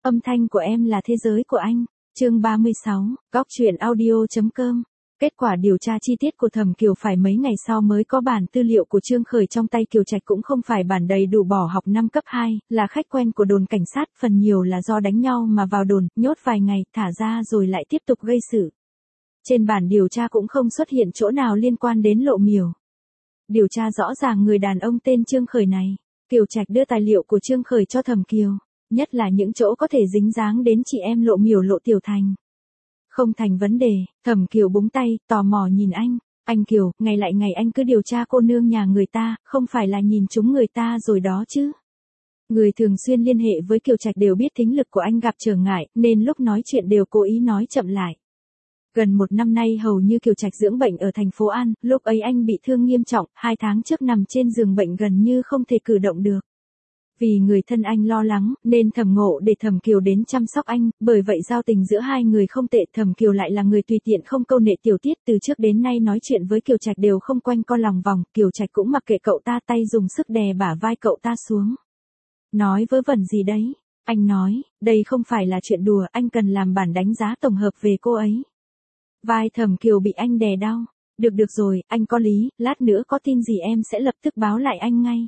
Âm thanh của em là thế giới của anh. Chương 36, Góc truyện audio.com. Kết quả điều tra chi tiết của Thẩm Kiều phải mấy ngày sau mới có bản tư liệu của Trương Khởi trong tay. Kiều Trạch cũng không phải bản đầy đủ bỏ học năm cấp 2, là khách quen của đồn cảnh sát, phần nhiều là do đánh nhau mà vào đồn, nhốt vài ngày, thả ra rồi lại tiếp tục gây sự. Trên bản điều tra cũng không xuất hiện chỗ nào liên quan đến Lộ Miểu. Điều tra rõ ràng người đàn ông tên Trương Khởi này. Kiều Trạch đưa tài liệu của Trương Khởi cho Thẩm Kiều, nhất là những chỗ có thể dính dáng đến chị em Lộ Miểu Lộ Tiểu Thành. Không thành vấn đề. Thẩm Kiều búng tay, tò mò nhìn anh. Anh Kiều, ngày lại ngày anh cứ điều tra cô nương nhà người ta, không phải là nhìn trúng người ta rồi đó chứ. Người thường xuyên liên hệ với Kiều Trạch đều biết thính lực của anh gặp trở ngại, nên lúc nói chuyện đều cố ý nói chậm lại. Gần 1 năm nay hầu như Kiều Trạch dưỡng bệnh ở thành phố An, lúc ấy anh bị thương nghiêm trọng, 2 tháng trước nằm trên giường bệnh gần như không thể cử động được. Vì người thân anh lo lắng, nên Thẩm Ngộ để Thẩm Kiều đến chăm sóc anh, bởi vậy giao tình giữa hai người không tệ. Thẩm Kiều lại là người tùy tiện không câu nệ tiểu tiết, từ trước đến nay nói chuyện với Kiều Trạch đều không quanh co lòng vòng, Kiều Trạch cũng mặc kệ cậu ta, tay dùng sức đè bả vai cậu ta xuống. Nói vớ vẩn gì đấy? Anh nói, đây không phải là chuyện đùa, anh cần làm bản đánh giá tổng hợp về cô ấy. Vai Thẩm Kiều bị anh đè đau. Được rồi, anh có lý, lát nữa có tin gì em sẽ lập tức báo lại anh ngay.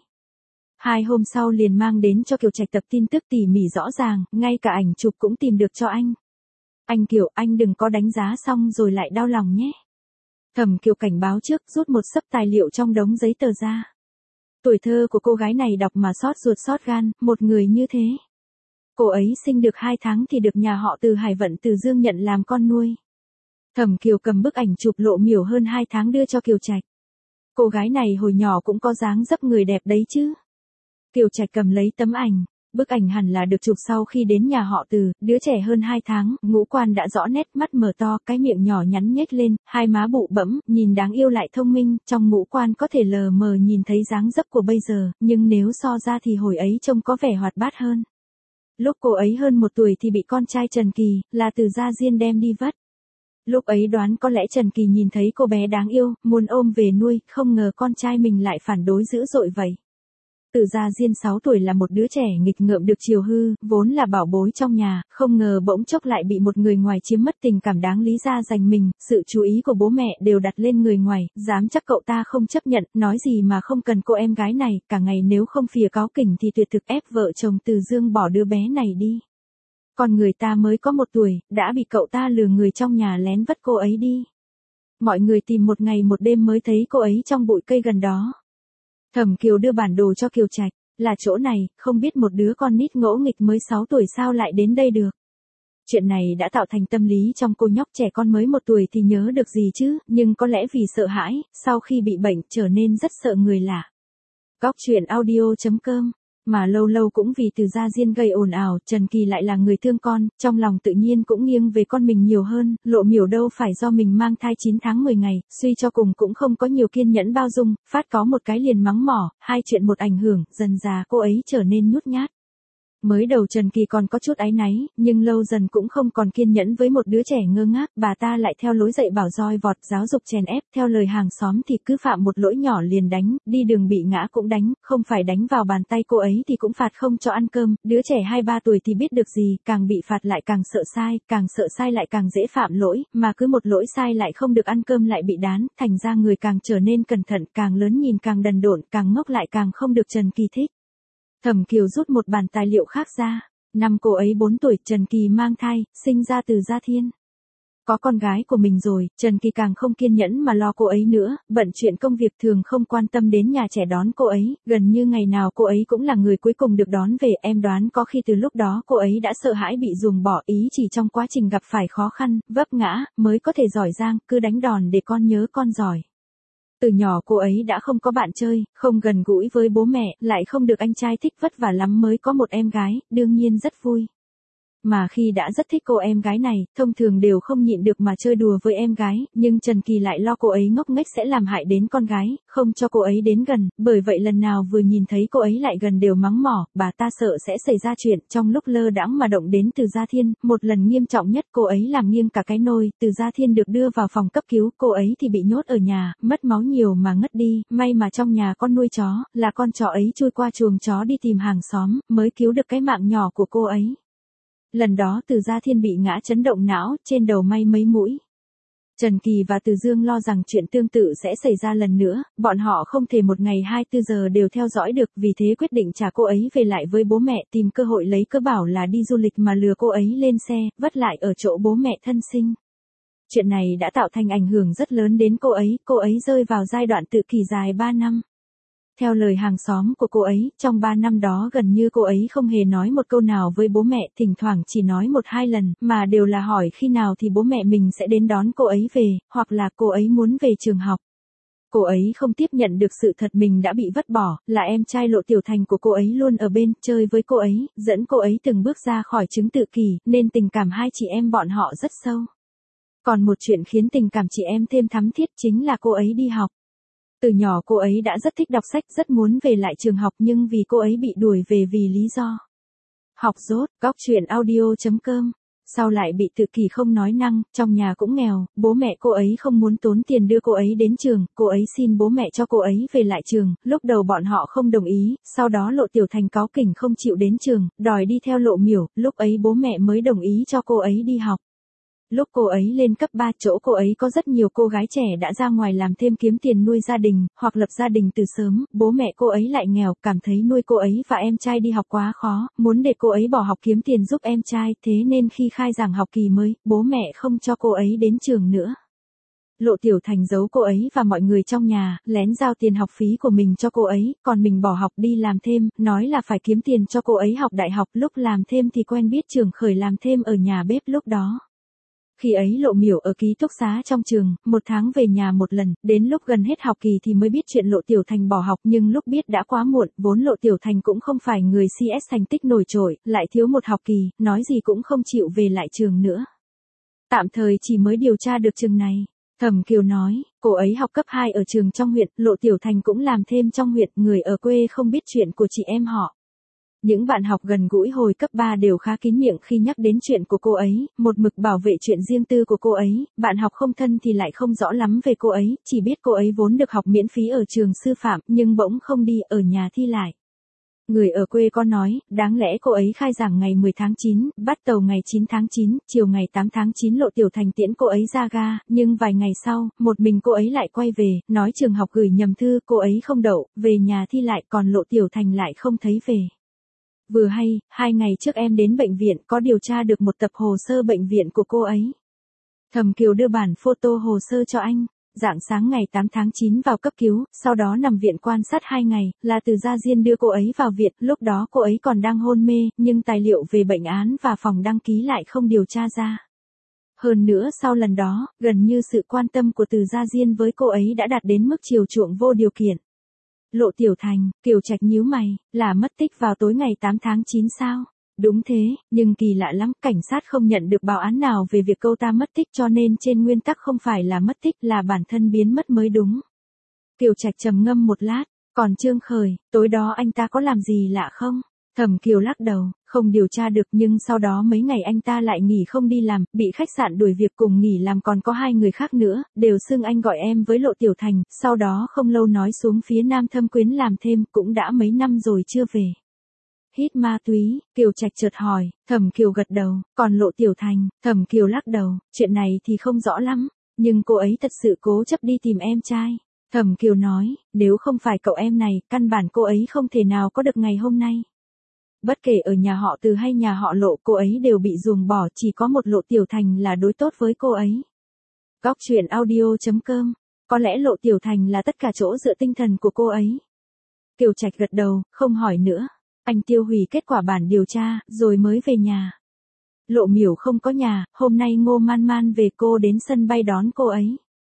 2 hôm sau liền mang đến cho Kiều Trạch tập tin tức tỉ mỉ rõ ràng, ngay cả ảnh chụp cũng tìm được cho anh. Anh Kiều, anh đừng có đánh giá xong rồi lại đau lòng nhé. Thẩm Kiều cảnh báo trước, rút một xấp tài liệu trong đống giấy tờ ra. Tuổi thơ của cô gái này đọc mà xót ruột xót gan, một người như thế. Cô ấy sinh được 2 tháng thì được nhà họ Từ Hải Vận Từ Dương nhận làm con nuôi. Thẩm Kiều cầm bức ảnh chụp Lộ Miểu hơn 2 tháng đưa cho Kiều Trạch. Cô gái này hồi nhỏ cũng có dáng dấp người đẹp đấy chứ. Kiều Trạch cầm lấy tấm ảnh, bức ảnh hẳn là được chụp sau khi đến nhà họ Từ, đứa trẻ hơn 2 tháng, ngũ quan đã rõ nét, mắt mở to, cái miệng nhỏ nhắn nhếch lên, hai má bụ bẫm, nhìn đáng yêu lại thông minh, trong ngũ quan có thể lờ mờ nhìn thấy dáng dấp của bây giờ, nhưng nếu so ra thì hồi ấy trông có vẻ hoạt bát hơn. Lúc cô ấy hơn 1 tuổi thì bị con trai Trần Kỳ, là Từ Gia Diên đem đi vất. Lúc ấy đoán có lẽ Trần Kỳ nhìn thấy cô bé đáng yêu, muốn ôm về nuôi, không ngờ con trai mình lại phản đối dữ dội vậy. Từ Gia Diên 6 tuổi là một đứa trẻ nghịch ngợm được chiều hư, vốn là bảo bối trong nhà, không ngờ bỗng chốc lại bị một người ngoài chiếm mất tình cảm đáng lý ra dành mình, sự chú ý của bố mẹ đều đặt lên người ngoài, dám chắc cậu ta không chấp nhận, nói gì mà không cần cô em gái này, cả ngày nếu không phìa cáu kỉnh thì tuyệt thực ép vợ chồng Từ Dương bỏ đứa bé này đi. Còn người ta mới có 1 tuổi, đã bị cậu ta lừa người trong nhà lén vất cô ấy đi. Mọi người tìm 1 ngày 1 đêm mới thấy cô ấy trong bụi cây gần đó. Thẩm Kiều đưa bản đồ cho Kiều Trạch, là chỗ này, không biết một đứa con nít ngỗ nghịch mới 6 tuổi sao lại đến đây được. Chuyện này đã tạo thành tâm lý trong cô nhóc, trẻ con mới 1 tuổi thì nhớ được gì chứ, nhưng có lẽ vì sợ hãi, sau khi bị bệnh trở nên rất sợ người lạ. Góc truyện audio.com. Mà lâu lâu cũng vì Từ Gia Diên gây ồn ào, Trần Kỳ lại là người thương con, trong lòng tự nhiên cũng nghiêng về con mình nhiều hơn, Lộ Miểu đâu phải do mình mang thai 9 tháng 10 ngày, suy cho cùng cũng không có nhiều kiên nhẫn bao dung, phát có một cái liền mắng mỏ, 2 chuyện một ảnh hưởng, dần dà cô ấy trở nên nhút nhát. Mới đầu Trần Kỳ còn có chút áy náy, nhưng lâu dần cũng không còn kiên nhẫn với một đứa trẻ ngơ ngác, bà ta lại theo lối dạy bảo roi vọt, giáo dục chèn ép, theo lời hàng xóm thì cứ phạm một lỗi nhỏ liền đánh, đi đường bị ngã cũng đánh, không phải đánh vào bàn tay cô ấy thì cũng phạt không cho ăn cơm, đứa trẻ 2-3 tuổi thì biết được gì, càng bị phạt lại càng sợ sai lại càng dễ phạm lỗi, mà cứ một lỗi sai lại không được ăn cơm lại bị đán, thành ra người càng trở nên cẩn thận, càng lớn nhìn càng đần độn, càng ngốc lại càng không được Trần Kỳ thích. Thẩm Kiều rút một bản tài liệu khác ra. Năm cô ấy 4 tuổi, Trần Kỳ mang thai, sinh ra Từ Gia Thiên. Có con gái của mình rồi, Trần Kỳ càng không kiên nhẫn mà lo cô ấy nữa, bận chuyện công việc thường không quan tâm đến nhà trẻ đón cô ấy, gần như ngày nào cô ấy cũng là người cuối cùng được đón về, em đoán có khi từ lúc đó cô ấy đã sợ hãi bị ruồng bỏ, ý chỉ trong quá trình gặp phải khó khăn, vấp ngã, mới có thể giỏi giang, cứ đánh đòn để con nhớ con giỏi. Từ nhỏ cô ấy đã không có bạn chơi, không gần gũi với bố mẹ, lại không được anh trai thích, vất vả lắm mới có một em gái, đương nhiên rất vui. Mà khi đã rất thích cô em gái này, thông thường đều không nhịn được mà chơi đùa với em gái, nhưng Trần Kỳ lại lo cô ấy ngốc nghếch sẽ làm hại đến con gái, không cho cô ấy đến gần, bởi vậy lần nào vừa nhìn thấy cô ấy lại gần đều mắng mỏ, bà ta sợ sẽ xảy ra chuyện, trong lúc lơ đãng mà động đến Từ Gia Thiên, một lần nghiêm trọng nhất cô ấy làm nghiêng cả cái nôi, Từ Gia Thiên được đưa vào phòng cấp cứu, cô ấy thì bị nhốt ở nhà, mất máu nhiều mà ngất đi, may mà trong nhà con nuôi chó, là con chó ấy chui qua chuồng chó đi tìm hàng xóm, mới cứu được cái mạng nhỏ của cô ấy. Lần đó Từ Gia Thiên bị ngã chấn động não, trên đầu may mấy mũi. Trần Kỳ và Từ Dương lo rằng chuyện tương tự sẽ xảy ra lần nữa, bọn họ không thể một ngày 24 giờ đều theo dõi được, vì thế quyết định trả cô ấy về lại với bố mẹ, tìm cơ hội lấy cớ bảo là đi du lịch mà lừa cô ấy lên xe, vất lại ở chỗ bố mẹ thân sinh. Chuyện này đã tạo thành ảnh hưởng rất lớn đến cô ấy rơi vào giai đoạn tự kỷ dài 3 năm. Theo lời hàng xóm của cô ấy, trong 3 năm đó gần như cô ấy không hề nói một câu nào với bố mẹ, thỉnh thoảng chỉ nói 1-2 lần, mà đều là hỏi khi nào thì bố mẹ mình sẽ đến đón cô ấy về, hoặc là cô ấy muốn về trường học. Cô ấy không tiếp nhận được sự thật mình đã bị vứt bỏ, là em trai Lộ Tiểu Thành của cô ấy luôn ở bên, chơi với cô ấy, dẫn cô ấy từng bước ra khỏi chứng tự kỷ, nên tình cảm hai chị em bọn họ rất sâu. Còn một chuyện khiến tình cảm chị em thêm thắm thiết chính là cô ấy đi học. Từ nhỏ cô ấy đã rất thích đọc sách, rất muốn về lại trường học nhưng vì cô ấy bị đuổi về vì lý do học dốt. Góc truyện audio.com. Sau lại bị tự kỷ không nói năng, trong nhà cũng nghèo, bố mẹ cô ấy không muốn tốn tiền đưa cô ấy đến trường, cô ấy xin bố mẹ cho cô ấy về lại trường, lúc đầu bọn họ không đồng ý, sau đó Lộ Tiểu Thành cáu kỉnh không chịu đến trường, đòi đi theo Lộ Miểu, lúc ấy bố mẹ mới đồng ý cho cô ấy đi học. Lúc cô ấy lên cấp 3, chỗ cô ấy có rất nhiều cô gái trẻ đã ra ngoài làm thêm kiếm tiền nuôi gia đình, hoặc lập gia đình từ sớm, bố mẹ cô ấy lại nghèo, cảm thấy nuôi cô ấy và em trai đi học quá khó, muốn để cô ấy bỏ học kiếm tiền giúp em trai, thế nên khi khai giảng học kỳ mới, bố mẹ không cho cô ấy đến trường nữa. Lộ Tiểu Thành giấu cô ấy và mọi người trong nhà, lén giao tiền học phí của mình cho cô ấy, còn mình bỏ học đi làm thêm, nói là phải kiếm tiền cho cô ấy học đại học, lúc làm thêm thì quen biết Trường Khởi làm thêm ở nhà bếp lúc đó. Khi ấy Lộ Miểu ở ký túc xá trong trường, 1 tháng về nhà một lần, đến lúc gần hết học kỳ thì mới biết chuyện Lộ Tiểu Thành bỏ học, nhưng lúc biết đã quá muộn, vốn Lộ Tiểu Thành cũng không phải người CS thành tích nổi trội, lại thiếu một học kỳ, nói gì cũng không chịu về lại trường nữa. Tạm thời chỉ mới điều tra được trường này. Thẩm Kiều nói, cô ấy học cấp 2 ở trường trong huyện, Lộ Tiểu Thành cũng làm thêm trong huyện, người ở quê không biết chuyện của chị em họ. Những bạn học gần gũi hồi cấp 3 đều khá kín miệng khi nhắc đến chuyện của cô ấy, một mực bảo vệ chuyện riêng tư của cô ấy, bạn học không thân thì lại không rõ lắm về cô ấy, chỉ biết cô ấy vốn được học miễn phí ở trường sư phạm, nhưng bỗng không đi, ở nhà thi lại. Người ở quê có nói, đáng lẽ cô ấy khai giảng ngày 10 tháng 9, bắt tàu ngày 9 tháng 9, chiều ngày 8 tháng 9 Lộ Tiểu Thành tiễn cô ấy ra ga, nhưng vài ngày sau, một mình cô ấy lại quay về, nói trường học gửi nhầm thư, cô ấy không đậu, về nhà thi lại, còn Lộ Tiểu Thành lại không thấy về. Vừa hay, 2 ngày trước em đến bệnh viện có điều tra được một tập hồ sơ bệnh viện của cô ấy. Thẩm Kiều đưa bản photo hồ sơ cho anh. Rạng sáng ngày 8 tháng 9 vào cấp cứu, sau đó nằm viện quan sát 2 ngày, là Từ Gia Diên đưa cô ấy vào viện, lúc đó cô ấy còn đang hôn mê, nhưng tài liệu về bệnh án và phòng đăng ký lại không điều tra ra. Hơn nữa sau lần đó, gần như sự quan tâm của Từ Gia Diên với cô ấy đã đạt đến mức chiều chuộng vô điều kiện. Lộ Tiểu Thành, Kiều Trạch nhíu mày, là mất tích vào tối ngày 8 tháng 9 sao? Đúng thế, nhưng kỳ lạ lắm, cảnh sát không nhận được báo án nào về việc cô ta mất tích, cho nên trên nguyên tắc không phải là mất tích, là bản thân biến mất mới đúng. Kiều Trạch trầm ngâm một lát, còn Trương Khởi, tối đó anh ta có làm gì lạ không? Thẩm Kiều lắc đầu, không điều tra được, nhưng sau đó mấy ngày anh ta lại nghỉ không đi làm, bị khách sạn đuổi việc, cùng nghỉ làm còn có 2 người khác nữa, đều xưng anh gọi em với Lộ Tiểu Thành, sau đó không lâu nói xuống phía Nam Thâm Quyến làm thêm, cũng đã mấy năm rồi chưa về. Hít ma túy, Kiều Trạch chợt hỏi, Thẩm Kiều gật đầu, còn Lộ Tiểu Thành, Thẩm Kiều lắc đầu, chuyện này thì không rõ lắm, nhưng cô ấy thật sự cố chấp đi tìm em trai. Thẩm Kiều nói, nếu không phải cậu em này, căn bản cô ấy không thể nào có được ngày hôm nay. Bất kể ở nhà họ Từ hay nhà họ Lộ, cô ấy đều bị ruồng bỏ, chỉ có một Lộ Tiểu Thành là đối tốt với cô ấy. Góc truyện audio.com. Có lẽ Lộ Tiểu Thành là tất cả chỗ dựa tinh thần của cô ấy. Kiều Trạch gật đầu, không hỏi nữa. Anh tiêu hủy kết quả bản điều tra, rồi mới về nhà. Lộ Miểu không có nhà, hôm nay Ngô Man Man về, cô đến sân bay đón cô ấy.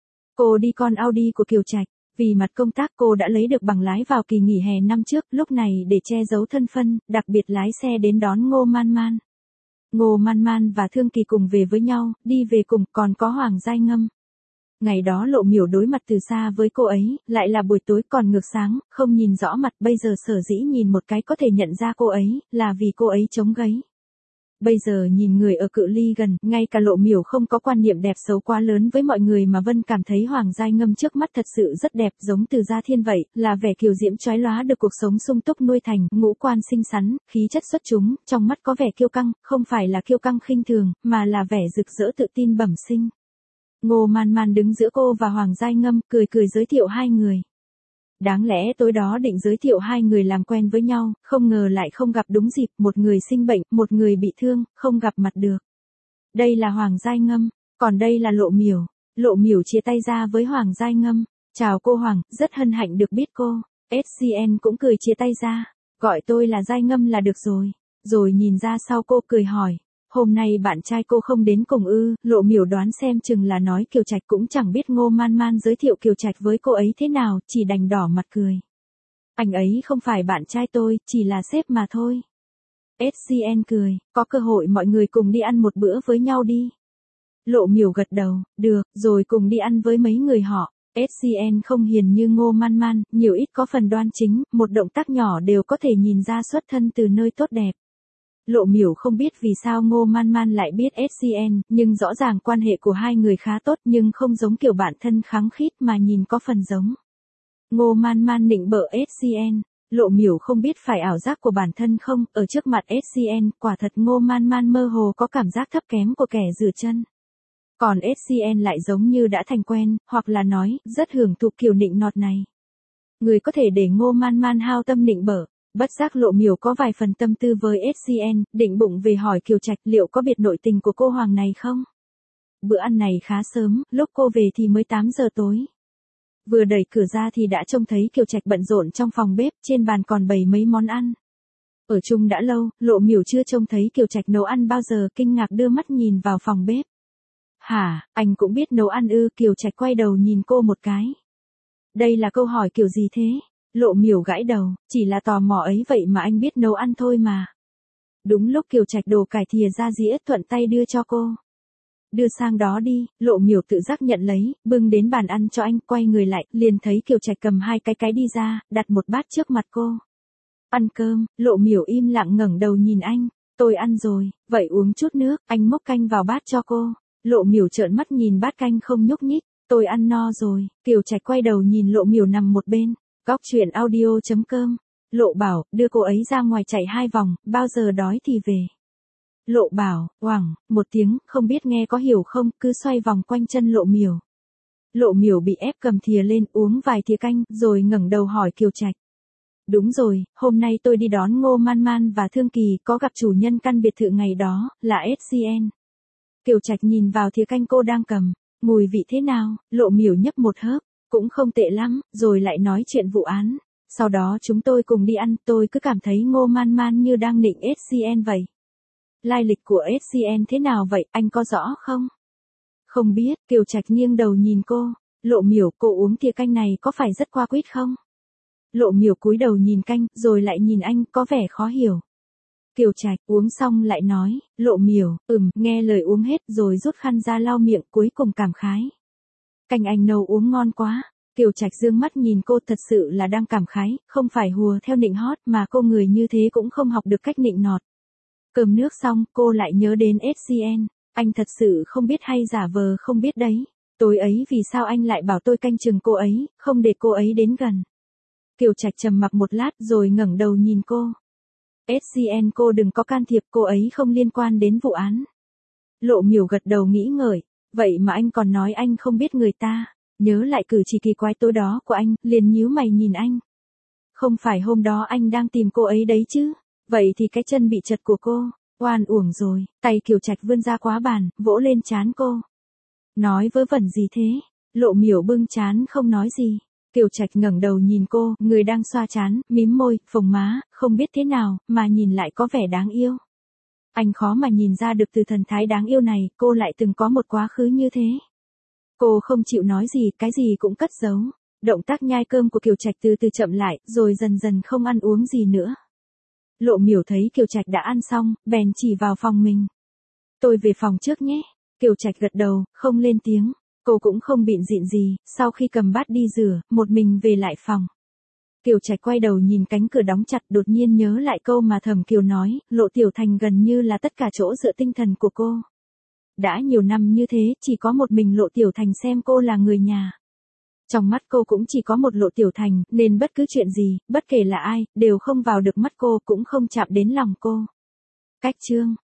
Cô đi con Audi của Kiều Trạch. Vì mặt công tác cô đã lấy được bằng lái vào kỳ nghỉ hè năm trước, lúc này để che giấu thân phân, đặc biệt lái xe đến đón Ngô Man Man. Ngô Man Man và Thương Kỳ cùng về với nhau, đi về cùng, còn có Hoàng Giai Ngâm. Ngày đó Lộ Miểu đối mặt từ xa với cô ấy, lại là buổi tối còn ngược sáng, không nhìn rõ mặt, bây giờ sở dĩ nhìn một cái có thể nhận ra cô ấy, là vì cô ấy chống gáy. Bây giờ nhìn người ở cự ly gần, ngay cả Lộ Miểu không có quan niệm đẹp xấu quá lớn với mọi người mà Vân cảm thấy Hoàng Giai Ngâm trước mắt thật sự rất đẹp, giống từ gia thiên vậy, là vẻ kiều diễm chói lóa được cuộc sống sung túc nuôi thành, ngũ quan xinh xắn, khí chất xuất chúng, trong mắt có vẻ kiêu căng, không phải là kiêu căng khinh thường, mà là vẻ rực rỡ tự tin bẩm sinh. Ngô Man Man đứng giữa cô và Hoàng Giai Ngâm, cười cười giới thiệu hai người. Đáng lẽ tối đó định giới thiệu hai người làm quen với nhau, không ngờ lại không gặp đúng dịp, một người sinh bệnh, một người bị thương, không gặp mặt được. Đây là Hoàng Giai Ngâm, còn đây là Lộ Miểu. Lộ Miểu chia tay ra với Hoàng Giai Ngâm. Chào cô Hoàng, rất hân hạnh được biết cô. SCN cũng cười chia tay ra. Gọi tôi là Giai Ngâm là được rồi. Rồi nhìn ra sau cô cười hỏi. Hôm nay bạn trai cô không đến cùng ư? Lộ Miểu đoán xem chừng là nói Kiều Trạch cũng chẳng biết Ngô Man Man giới thiệu Kiều Trạch với cô ấy thế nào, chỉ đành đỏ mặt cười. Anh ấy không phải bạn trai tôi, chỉ là sếp mà thôi. SCN cười, có cơ hội mọi người cùng đi ăn một bữa với nhau đi. Lộ Miểu gật đầu, được, rồi cùng đi ăn với mấy người họ. SCN không hiền như Ngô Man Man, nhiều ít có phần đoan chính, một động tác nhỏ đều có thể nhìn ra xuất thân từ nơi tốt đẹp. Lộ Miểu không biết vì sao Ngô Man Man lại biết SCN, nhưng rõ ràng quan hệ của hai người khá tốt nhưng không giống kiểu bạn thân khăng khít mà nhìn có phần giống. Ngô Man Man nịnh bợ SCN, Lộ Miểu không biết phải ảo giác của bản thân không, ở trước mặt SCN, quả thật Ngô Man Man mơ hồ có cảm giác thấp kém của kẻ rửa chân. Còn SCN lại giống như đã thành quen, hoặc là nói, rất hưởng thụ kiểu nịnh nọt này. Người có thể để Ngô Man Man hao tâm nịnh bợ. Bất giác Lộ Miểu có vài phần tâm tư với SCN, định bụng về hỏi Kiều Trạch liệu có biết nội tình của cô Hoàng này không? Bữa ăn này khá sớm, lúc cô về thì mới 8 giờ tối. Vừa đẩy cửa ra thì đã trông thấy Kiều Trạch bận rộn trong phòng bếp, trên bàn còn bày mấy món ăn. Ở chung đã lâu, Lộ Miểu chưa trông thấy Kiều Trạch nấu ăn bao giờ, kinh ngạc đưa mắt nhìn vào phòng bếp. Hả, anh cũng biết nấu ăn ư? Kiều Trạch quay đầu nhìn cô một cái. Đây là câu hỏi kiểu gì thế? Lộ Miểu gãi đầu, chỉ là tò mò ấy vậy mà anh biết nấu ăn thôi mà. Đúng lúc Kiều Trạch đổ cải thìa ra dĩa thuận tay đưa cho cô. Đưa sang đó đi, Lộ Miểu tự giác nhận lấy, bưng đến bàn ăn cho anh, quay người lại, liền thấy Kiều Trạch cầm hai cái đi ra, đặt một bát trước mặt cô. Ăn cơm, Lộ Miểu im lặng ngẩng đầu nhìn anh, tôi ăn rồi, vậy uống chút nước, anh múc canh vào bát cho cô. Lộ Miểu trợn mắt nhìn bát canh không nhúc nhích, tôi ăn no rồi. Kiều Trạch quay đầu nhìn Lộ Miểu nằm một bên. Góc chuyện audio.com. Lộ bảo, đưa cô ấy ra ngoài chạy 2 vòng, bao giờ đói thì về. Lộ bảo, oảng, một tiếng, không biết nghe có hiểu không, cứ xoay vòng quanh chân Lộ Miểu. Lộ Miểu bị ép cầm thìa lên uống vài thìa canh, rồi ngẩng đầu hỏi Kiều Trạch. Đúng rồi, hôm nay tôi đi đón Ngô Man Man và Thương Kỳ, có gặp chủ nhân căn biệt thự ngày đó, là SCN. Kiều Trạch nhìn vào thìa canh cô đang cầm, mùi vị thế nào? Lộ Miểu nhấp một hớp. Cũng không tệ lắm, rồi lại nói chuyện vụ án. Sau đó chúng tôi cùng đi ăn, tôi cứ cảm thấy Ngô Man Man như đang nịnh SCN vậy. Lai lịch của SCN thế nào vậy, anh có rõ không? Không biết, Kiều Trạch nghiêng đầu nhìn cô. Lộ Miểu, cô uống thìa canh này có phải rất qua quýt không? Lộ Miểu cúi đầu nhìn canh, rồi lại nhìn anh, có vẻ khó hiểu. Kiều Trạch uống xong lại nói, Lộ Miểu, nghe lời uống hết rồi rút khăn ra lau miệng, cuối cùng cảm khái. Canh anh nấu uống ngon quá. Kiều Trạch dương mắt nhìn cô, thật sự là đang cảm khái, không phải hùa theo nịnh hót mà cô người như thế cũng không học được cách nịnh nọt. Cơm nước xong, cô lại nhớ đến SCN, anh thật sự không biết hay giả vờ không biết đấy. Tối ấy vì sao anh lại bảo tôi canh chừng cô ấy, không để cô ấy đến gần. Kiều Trạch trầm mặc một lát rồi ngẩng đầu nhìn cô. SCN cô đừng có can thiệp, cô ấy không liên quan đến vụ án. Lộ Miểu gật đầu nghĩ ngợi. Vậy mà anh còn nói anh không biết người ta, nhớ lại cử chỉ kỳ quái tối đó của anh, liền nhíu mày nhìn anh. Không phải hôm đó anh đang tìm cô ấy đấy chứ, vậy thì cái chân bị trật của cô, oan uổng rồi, tay Kiều Trạch vươn ra quá bàn, vỗ lên trán cô. Nói vớ vẩn gì thế? Lộ Miểu bưng trán không nói gì. Kiều Trạch ngẩng đầu nhìn cô, người đang xoa trán, mím môi, phồng má, không biết thế nào, mà nhìn lại có vẻ đáng yêu. Anh khó mà nhìn ra được từ thần thái đáng yêu này, cô lại từng có một quá khứ như thế. Cô không chịu nói gì, cái gì cũng cất giấu. Động tác nhai cơm của Kiều Trạch từ từ chậm lại, rồi dần dần không ăn uống gì nữa. Lộ Miểu thấy Kiều Trạch đã ăn xong, bèn chỉ vào phòng mình. Tôi về phòng trước nhé. Kiều Trạch gật đầu, không lên tiếng. Cô cũng không bịn rịn gì, sau khi cầm bát đi rửa, một mình về lại phòng. Kiều Trạch quay đầu nhìn cánh cửa đóng chặt, đột nhiên nhớ lại câu mà Thẩm Kiều nói, Lộ Tiểu Thành gần như là tất cả chỗ dựa tinh thần của cô. Đã nhiều năm như thế, chỉ có một mình Lộ Tiểu Thành xem cô là người nhà. Trong mắt cô cũng chỉ có một Lộ Tiểu Thành, nên bất cứ chuyện gì, bất kể là ai, đều không vào được mắt cô, cũng không chạm đến lòng cô. Cách chương